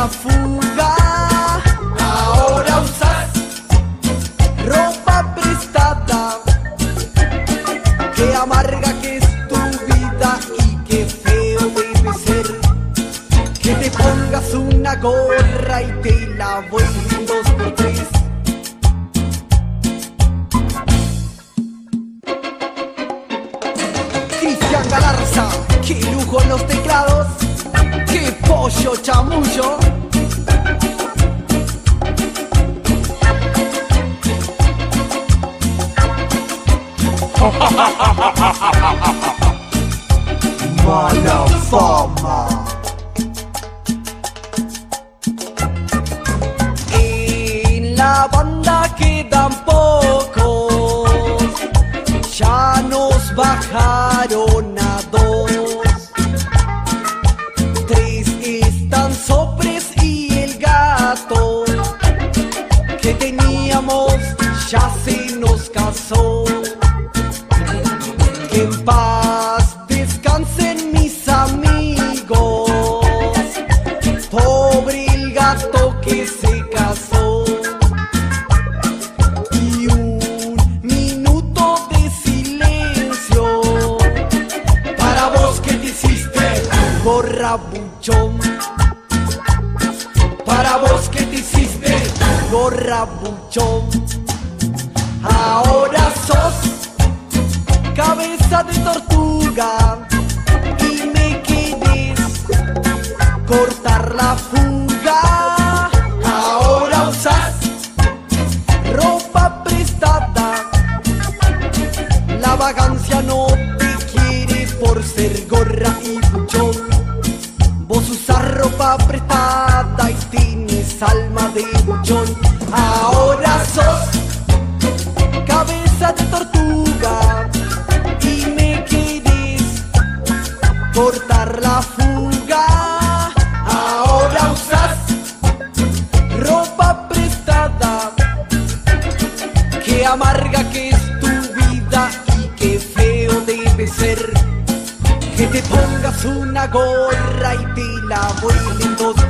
la fuga. Ahora usas ropa prestada. Qué amarga que es tu vida y qué feo debe ser que te pongas una gorra y te la vuelven 2x3. Cristian Galarza, qué lujo en los teclados, qué pollo chamullo. Mala fama. En la banda quedan pocos, ya nos bajaron a 2. 3 están Sopres y el gato que teníamos ya se nos casó. Que en paz descansen mis amigos, pobre el gato que se casó. Y un minuto de silencio para vos que te hiciste gorra buchón. Para vos que te hiciste gorra buchón. Ahora sos cabeza de tortuga y me querés cortar la fuga. Ahora usas ropa prestada. La vagancia no te quiere por ser gorra y buchón. Vos usas ropa prestada y tienes alma de buchón. Ahora sos cabeza de tortuga y me querés cortar la fuga. Ahora usas ropa prestada. Qué amarga que es tu vida y qué feo debe ser que te pongas una gorra y te la vuelen 2